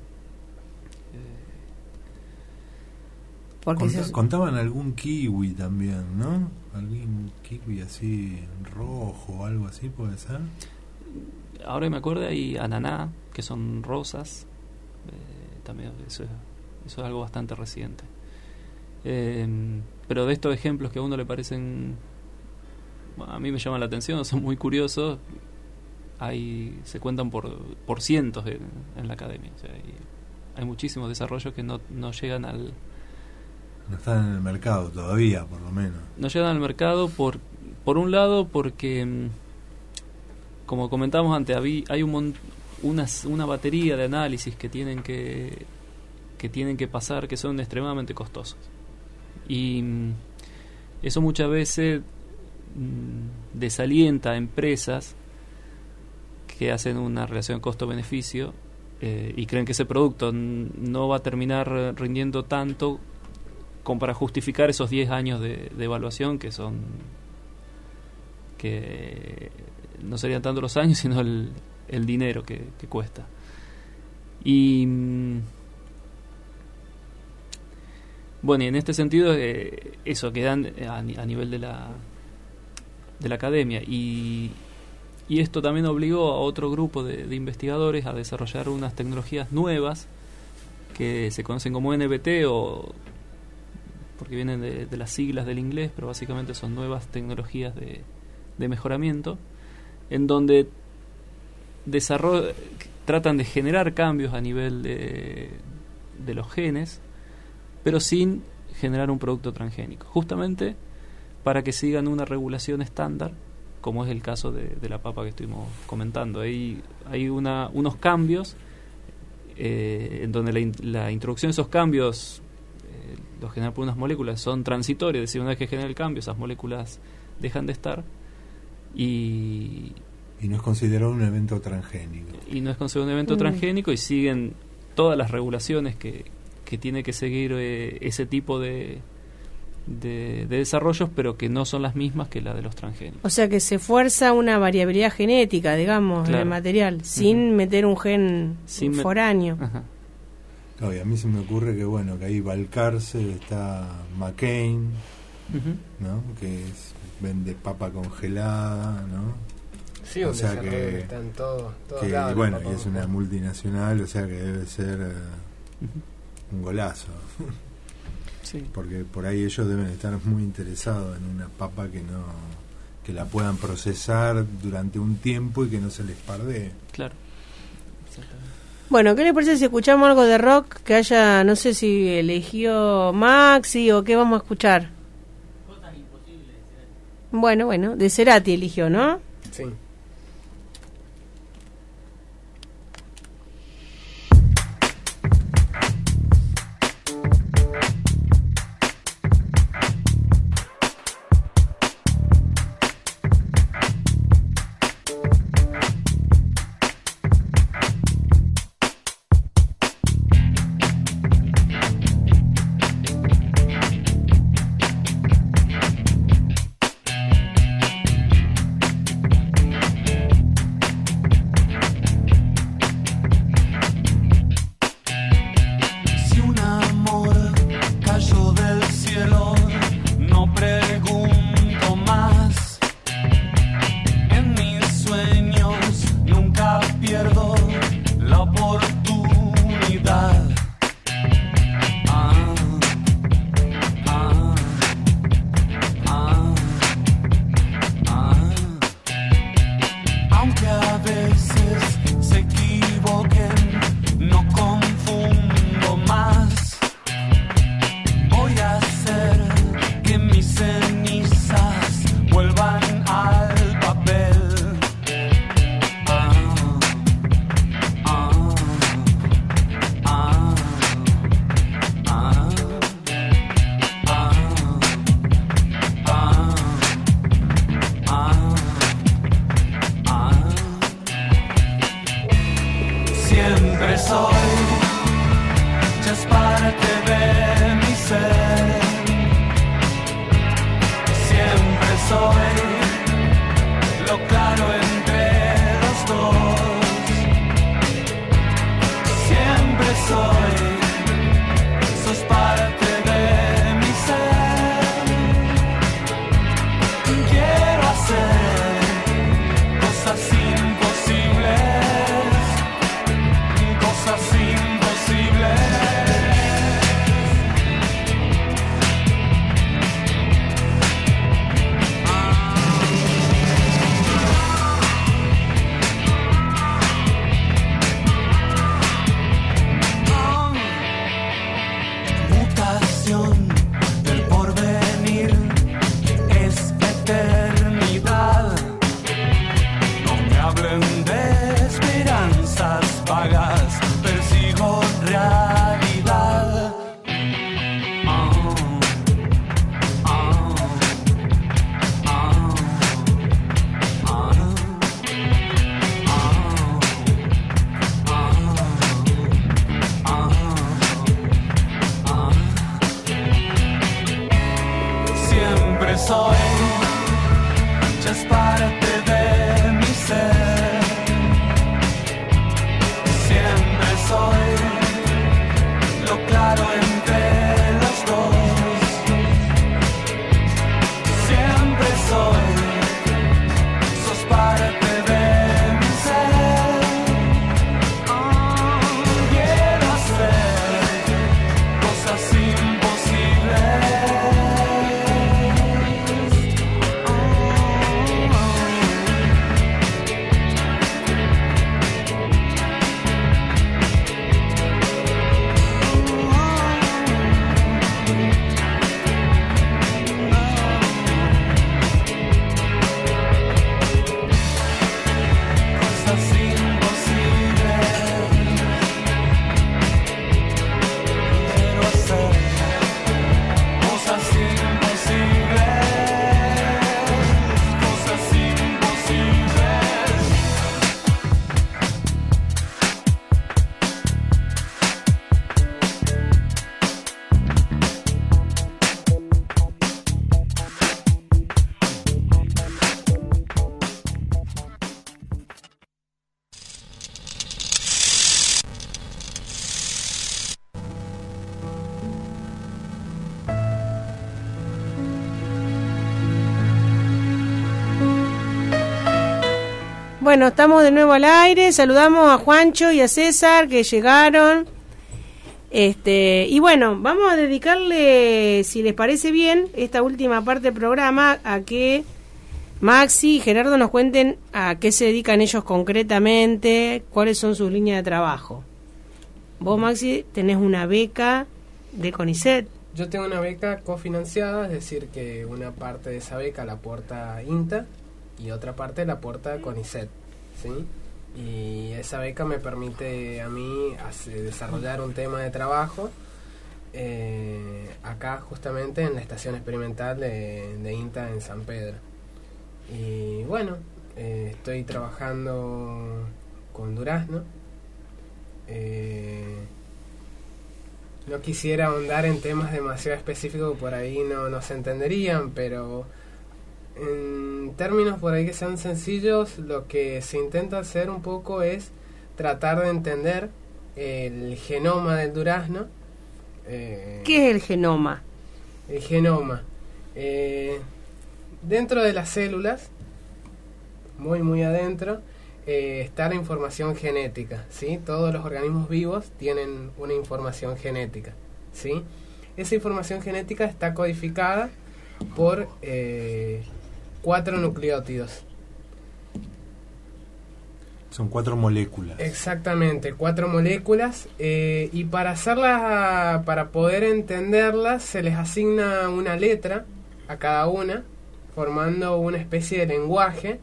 Porque Conta- se- Contaban algún kiwi también, ¿no? Algún kiwi así rojo o algo así, ¿puede ser? Ahora me acuerdo, hay ananá, que son rosas. Eh, también eso es, eso es algo bastante reciente. Eh, pero de estos ejemplos que a uno le parecen, bueno, a mí me llaman la atención, son muy curiosos, hay, se cuentan por, por cientos en, en la academia. O sea, hay, hay muchísimos desarrollos que no, no llegan al No están en el mercado todavía, por lo menos. no llegan al mercado por por un lado porque, mm, como comentábamos antes, habí- hay un mon- una, una batería de análisis que tienen que que tienen que pasar, que son extremadamente costosos, y mm, eso muchas veces mm, desalienta a empresas que hacen una relación costo-beneficio eh, y creen que ese producto n- no va a terminar eh, rindiendo tanto como para justificar esos diez años de, de evaluación, que son que no serían tanto los años sino el, el dinero que, que cuesta. Y mm, bueno, y en este sentido eh, eso quedan a, ni- a nivel de la de la academia, y y esto también obligó a otro grupo de, de investigadores a desarrollar unas tecnologías nuevas que se conocen como N B T, o porque vienen de, de las siglas del inglés, pero básicamente son nuevas tecnologías de, de mejoramiento, en donde desarroll- tratan de generar cambios a nivel de, de los genes, pero sin generar un producto transgénico, justamente para que sigan una regulación estándar, como es el caso de, de la papa que estuvimos comentando. Hay, hay una, unos cambios eh, en donde la, in- la introducción de esos cambios eh, los generan por unas moléculas, son transitorias, es decir, una vez que genera el cambio, esas moléculas dejan de estar, y, Y no es considerado un evento transgénico. y no es considerado un evento Mm. transgénico, y siguen todas las regulaciones que, que tiene que seguir eh, ese tipo de, de, de desarrollos, pero que no son las mismas que la de los transgénicos. o sea que se fuerza una variabilidad genética, digamos, en Claro. el material, sin Ujú. meter un gen Sin met- foráneo. Ajá. Claro, y a mí se me ocurre que, bueno, que ahí Valcarce está McCain, Ujú. ¿no? Que es, vende papa congelada, ¿no? Sí, O un sea desarrollo que- que está en todo, todos Que, lados, bueno, papá, y es una papá. multinacional, o sea que debe ser eh, Ujú. un golazo. Sí. Porque por ahí ellos deben estar muy interesados en una papa que no que la puedan procesar durante un tiempo y que no se les pardee. Claro. Exactamente. Bueno, ¿qué le parece si escuchamos algo de rock que haya, no sé si eligió Maxi o qué vamos a escuchar? Bueno, bueno, de Cerati eligió, ¿no? Sí. Thank Bueno, estamos de nuevo al aire. Saludamos a Juancho y a César que llegaron. Este, y bueno, vamos a dedicarle, si les parece bien, esta última parte del programa a que Maxi y Gerardo nos cuenten a qué se dedican ellos concretamente, cuáles son sus líneas de trabajo. Vos, Maxi, tenés una beca de CONICET. Yo tengo una beca cofinanciada, es decir, que una parte de esa beca la aporta INTA y otra parte la aporta CONICET, ¿sí? Y esa beca me permite a mí hacer, desarrollar un tema de trabajo eh, acá justamente en la estación experimental de, de INTA en San Pedro. Y bueno, eh, estoy trabajando con durazno. Eh, no quisiera ahondar en temas demasiado específicos que por ahí no, no se entenderían, pero en términos por ahí que sean sencillos, lo que se intenta hacer un poco es tratar de entender el genoma del durazno. Eh, ¿Qué es el genoma? El genoma. Eh, dentro de las células, muy muy adentro, eh, está la información genética, ¿sí? Todos los organismos vivos tienen una información genética, ¿sí? Esa información genética está codificada por eh, cuatro nucleótidos. Son cuatro moléculas. Exactamente, cuatro moléculas, eh, y para hacerlas, para poder entenderlas, se les asigna una letra a cada una, formando una especie de lenguaje.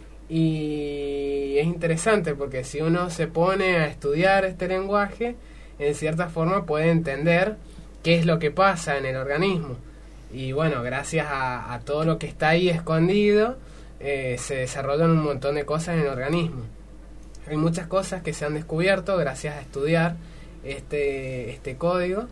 Y es interesante porque si uno se pone a estudiar este lenguaje, en cierta forma puede entender qué es lo que pasa en el organismo. Y bueno, gracias a, a todo lo que está ahí escondido, eh, se desarrollan un montón de cosas en el organismo. Hay muchas cosas que se han descubierto gracias a estudiar este, este código,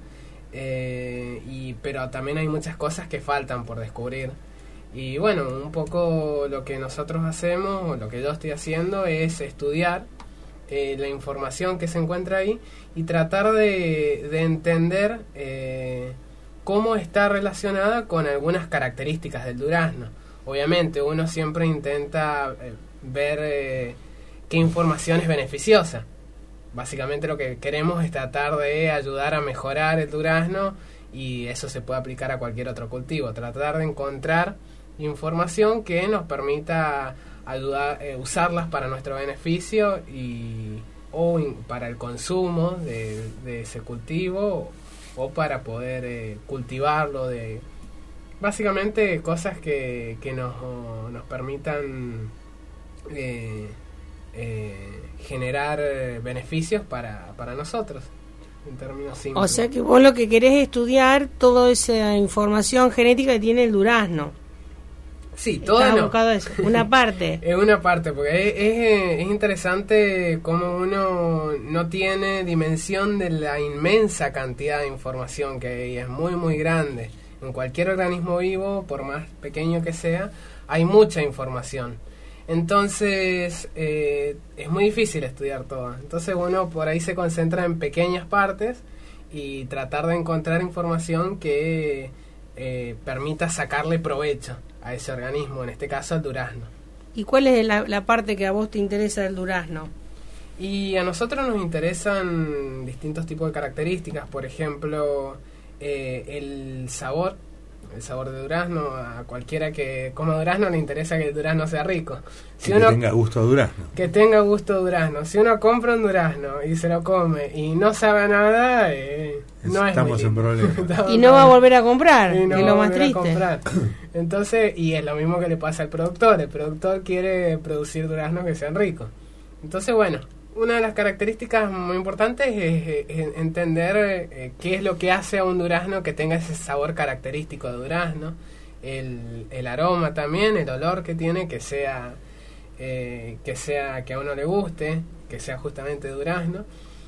eh, y, pero también hay muchas cosas que faltan por descubrir. Y bueno, un poco lo que nosotros hacemos, o lo que yo estoy haciendo, es estudiar eh, la información que se encuentra ahí y tratar de, de entender eh, cómo está relacionada con algunas características del durazno. Obviamente uno siempre intenta eh, ver eh, qué información es beneficiosa. Básicamente lo que queremos es tratar de ayudar a mejorar el durazno, y eso se puede aplicar a cualquier otro cultivo. Tratar de encontrar información que nos permita ayudar, eh, usarlas para nuestro beneficio y o in, para el consumo de, de ese cultivo, o, o para poder eh, cultivarlo, de básicamente cosas que, que nos, nos permitan eh, eh, generar beneficios para, para nosotros, en términos simples. O sea que vos lo que querés es estudiar toda esa información genética que tiene el durazno. Sí, toda no. A eso. Una parte. Es una parte, porque es, es, es interesante cómo uno no tiene dimensión de la inmensa cantidad de información que hay. Es muy, muy grande. En cualquier organismo vivo, por más pequeño que sea, hay mucha información. Entonces, eh, es muy difícil estudiar toda. Entonces uno por ahí se concentra en pequeñas partes y tratar de encontrar información que eh, permita sacarle provecho a ese organismo, en este caso al durazno. ¿Y cuál es la, la parte que a vos te interesa del durazno? Y a nosotros nos interesan distintos tipos de características, por ejemplo, eh, el sabor, el sabor de durazno. A cualquiera que coma durazno le interesa que el durazno sea rico. Si que uno, tenga gusto a durazno. Que tenga gusto a durazno. Si uno compra un durazno y se lo come y no sabe a nada, eh, no estamos es en problemas. Y no va a volver a comprar, y no que es va lo a más volver a triste. comprar. Entonces, y es lo mismo que le pasa al productor. El productor quiere producir duraznos que sean ricos. Entonces, bueno, una de las características muy importantes es, es entender eh, qué es lo que hace a un durazno que tenga ese sabor característico de durazno, el, el aroma también, el olor que tiene, que sea, eh, que sea que a uno le guste, que sea justamente durazno,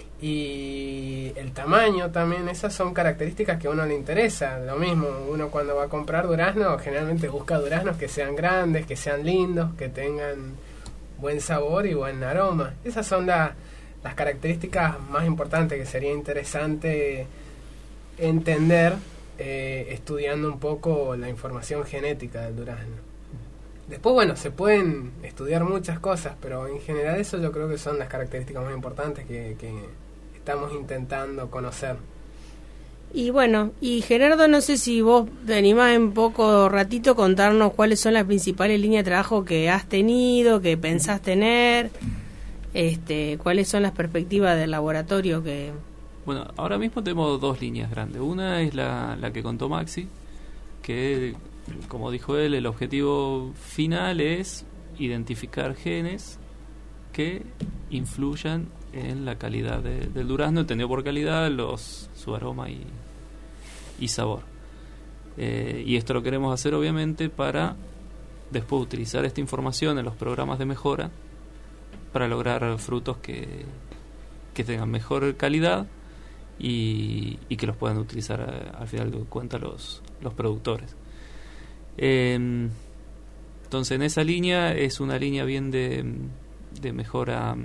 y el tamaño también. Esas son características que a uno le interesa. Lo mismo, uno cuando va a comprar durazno generalmente busca duraznos que sean grandes, que sean lindos, que tengan buen sabor y buen aroma. Esas son la, las características más importantes que sería interesante entender eh, estudiando un poco la información genética del durazno. Después, bueno, se pueden estudiar muchas cosas, pero en general eso yo creo que son las características más importantes que, que estamos intentando conocer. Y bueno, y Gerardo, no sé si vos te animás en poco ratito contarnos cuáles son las principales líneas de trabajo que has tenido, que pensás tener, este, cuáles son las perspectivas del laboratorio que... Bueno, ahora mismo tenemos dos líneas grandes. Una es la, la que contó Maxi, que, como dijo él, el objetivo final es identificar genes que influyan en la calidad de, del durazno, entendido por calidad los su aroma y, y sabor. Eh, y esto lo queremos hacer obviamente para después utilizar esta información en los programas de mejora para lograr frutos que, que tengan mejor calidad y, y que los puedan utilizar a, al final de cuentas los, los productores. Eh, entonces en esa línea es una línea bien de, de mejora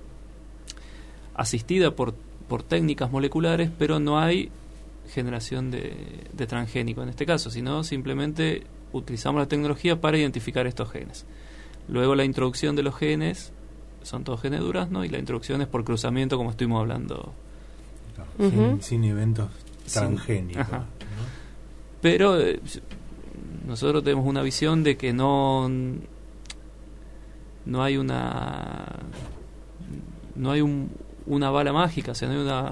asistida por, por técnicas moleculares, pero no hay generación de, de transgénico en este caso, sino simplemente utilizamos la tecnología para identificar estos genes. Luego la introducción de los genes son todos genes de durazno y la introducción es por cruzamiento, como estuvimos hablando. No, sin, Uh-huh. sin eventos transgénicos. Ajá. ¿no? Pero eh, nosotros tenemos una visión de que no no hay una no hay un, una bala mágica, o sea, no hay una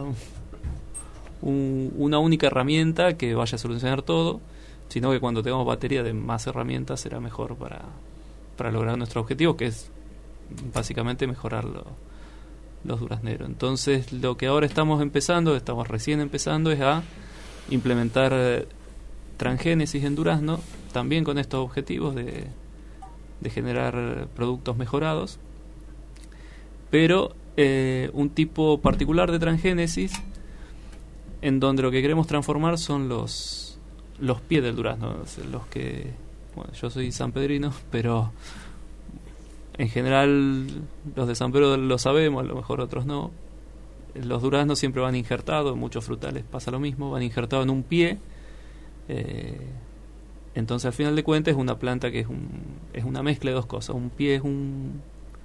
un, una única herramienta que vaya a solucionar todo, sino que cuando tengamos batería de más herramientas será mejor para, para lograr nuestro objetivo, que es básicamente mejorar lo, los durazneros. Entonces lo que ahora estamos empezando, estamos recién empezando, es a implementar eh, transgénesis en durazno, también con estos objetivos de, de generar productos mejorados, pero eh, un tipo particular de transgénesis en donde lo que queremos transformar son los los pies del durazno, los que, bueno, yo soy sanpedrino, pero en general los de San Pedro lo sabemos, a lo mejor otros no. Los duraznos siempre van injertados, en muchos frutales pasa lo mismo, van injertados en un pie. Eh, entonces al final de cuentas es una planta que es un, es una mezcla de dos cosas. Un pie es un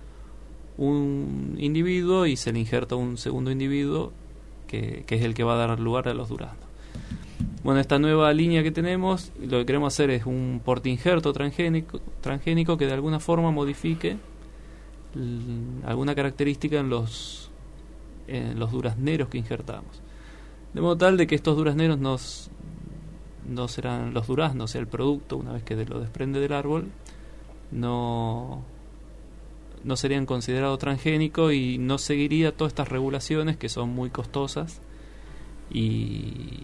un individuo y se le injerta un segundo individuo que, que es el que va a dar lugar a los duraznos. Bueno, esta nueva línea que tenemos, lo que queremos hacer es un portainjerto transgénico, transgénico que de alguna forma modifique l, alguna característica en los en los durazneros que injertamos, de modo tal de que estos durazneros nos, no serán los duraznos, o sea, el producto, una vez que lo desprende del árbol, no no serían considerados transgénicos y no seguiría todas estas regulaciones que son muy costosas y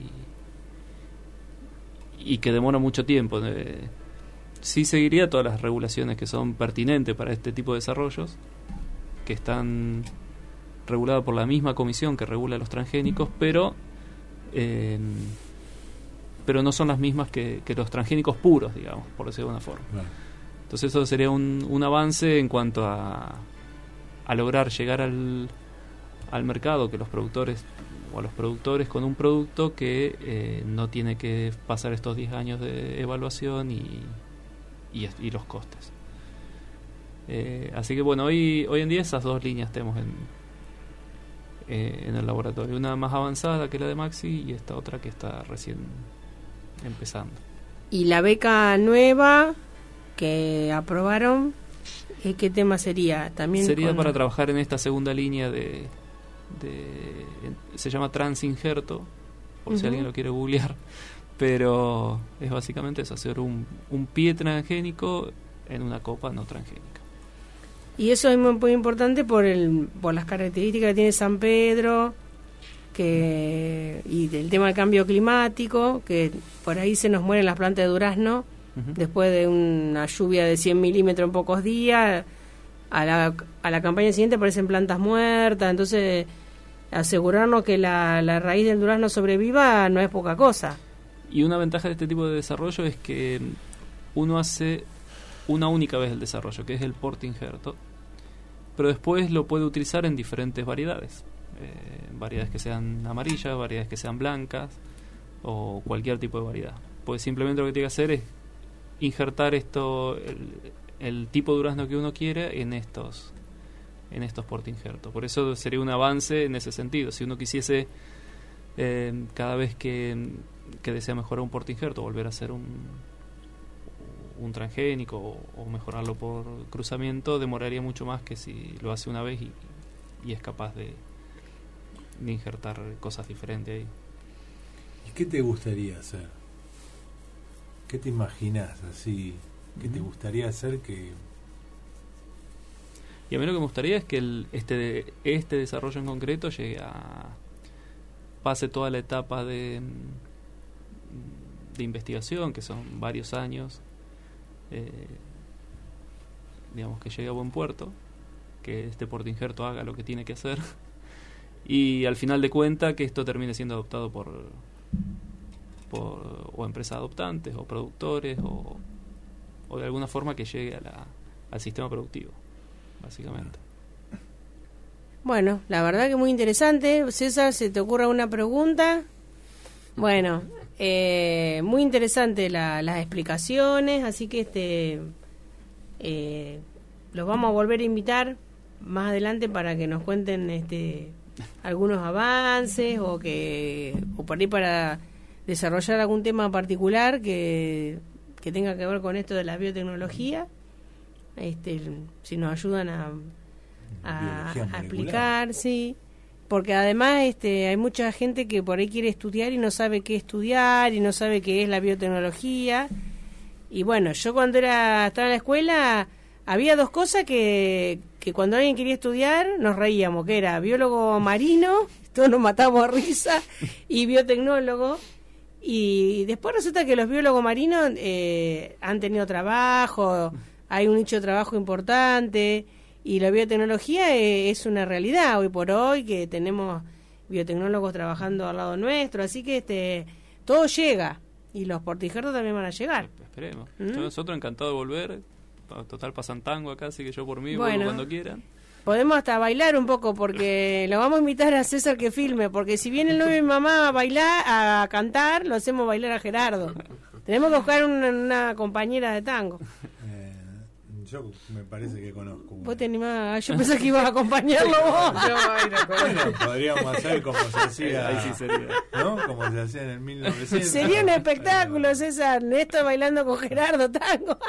y que demora mucho tiempo. Eh, sí seguiría todas las regulaciones que son pertinentes para este tipo de desarrollos, que están reguladas por la misma comisión que regula los transgénicos, pero eh, pero no son las mismas que, que los transgénicos puros, digamos, por decirlo de alguna forma. Claro. Entonces eso sería un, un avance en cuanto a, a lograr llegar al, al mercado, que los productores o a los productores con un producto que eh, no tiene que pasar estos diez años de evaluación y, y, y los costes. Eh, así que bueno, hoy hoy en día esas dos líneas tenemos en, eh, en el laboratorio. Una más avanzada que la de Maxi y esta otra que está recién empezando. Y la beca nueva que aprobaron, ¿qué tema sería? También sería con... para trabajar en esta segunda línea de... De, se llama transinjerto, por uh-huh. si alguien lo quiere googlear, pero es básicamente eso, hacer un, un pie transgénico en una copa no transgénica. Y eso es muy importante por el por las características que tiene San Pedro, que y del tema del cambio climático, que por ahí se nos mueren las plantas de durazno uh-huh. después de una lluvia de cien milímetros en pocos días. A la, a la campaña siguiente aparecen plantas muertas, entonces asegurarnos que la, la raíz del durazno sobreviva no es poca cosa. Y una ventaja de este tipo de desarrollo es que uno hace una única vez el desarrollo, que es el portainjerto, pero después lo puede utilizar en diferentes variedades, eh, variedades que sean amarillas, variedades que sean blancas o cualquier tipo de variedad. Pues simplemente lo que tiene que hacer es injertar esto, el, el tipo de durazno que uno quiere en estos en estos portainjertos. Por eso sería un avance en ese sentido. Si uno quisiese eh, cada vez que, que desea mejorar un portainjerto volver a hacer un un transgénico o, o mejorarlo por cruzamiento, demoraría mucho más que si lo hace una vez y, y es capaz de, de injertar cosas diferentes ahí. ¿Y qué te gustaría hacer? ¿Qué te imaginas así? ¿Qué te gustaría hacer que...? Y a mí lo que me gustaría es que el, este, este desarrollo en concreto llegue a... pase toda la etapa de, de investigación, que son varios años, eh, digamos que llegue a buen puerto, que este portainjerto haga lo que tiene que hacer y al final de cuentas que esto termine siendo adoptado por, por o empresas adoptantes o productores o, o de alguna forma que llegue a la, al sistema productivo, básicamente. Bueno, la verdad que muy interesante. César, ¿se te ocurre una pregunta? Bueno, eh, muy interesante la, las explicaciones, así que este eh, los vamos a volver a invitar más adelante para que nos cuenten este algunos avances o que o por ahí para desarrollar algún tema particular que, que tenga que ver con esto de la biotecnología. Este, si nos ayudan a, a, a explicar, sí. Porque además este hay mucha gente que por ahí quiere estudiar y no sabe qué estudiar y no sabe qué es la biotecnología. Y bueno, yo cuando era estaba en la escuela había dos cosas que, que cuando alguien quería estudiar nos reíamos, que era biólogo marino, todos nos matamos a risa, y biotecnólogo. Y después resulta que los biólogos marinos eh, han tenido trabajo, hay un nicho de trabajo importante. Y la biotecnología es una realidad hoy por hoy, que tenemos biotecnólogos trabajando al lado nuestro, así que este todo llega, y los portainjertos también van a llegar. Esperemos. ¿Mm? Nosotros encantados de volver, total pasan tango acá, así que yo por mí Bueno, vuelvo cuando quieran. Podemos hasta bailar un poco, porque lo vamos a invitar a César que filme, porque si viene el novio de mi mamá a bailar, a cantar, lo hacemos bailar a Gerardo. Tenemos que buscar una, una compañera de tango. Yo me parece que conozco. Vos te animás, yo pensé que ibas a acompañarlo vos. Yo bailo con Bueno, podríamos hacer como se hacía, Ahí sí sería. ¿no? Como se hacía en el mil novecientos. Sería un espectáculo, César, Néstor bailando con Gerardo tango.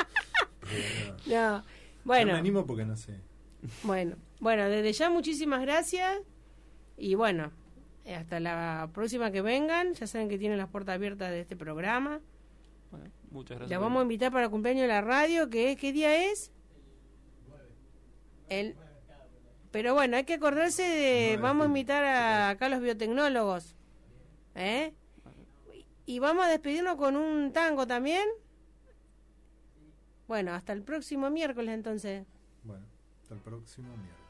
No, bueno. No me animo porque no sé. Bueno, bueno, desde ya muchísimas gracias y bueno, hasta la próxima que vengan, ya saben que tienen las puertas abiertas de este programa. Bueno, muchas gracias. La vamos a invitar para el cumpleaños de la radio, que es, ¿qué día es? El, pero bueno, hay que acordarse de, vamos a invitar a, acá a los biotecnólogos, ¿eh? Y vamos a despedirnos con un tango también. Bueno, hasta el próximo miércoles entonces. Bueno, hasta el próximo miércoles.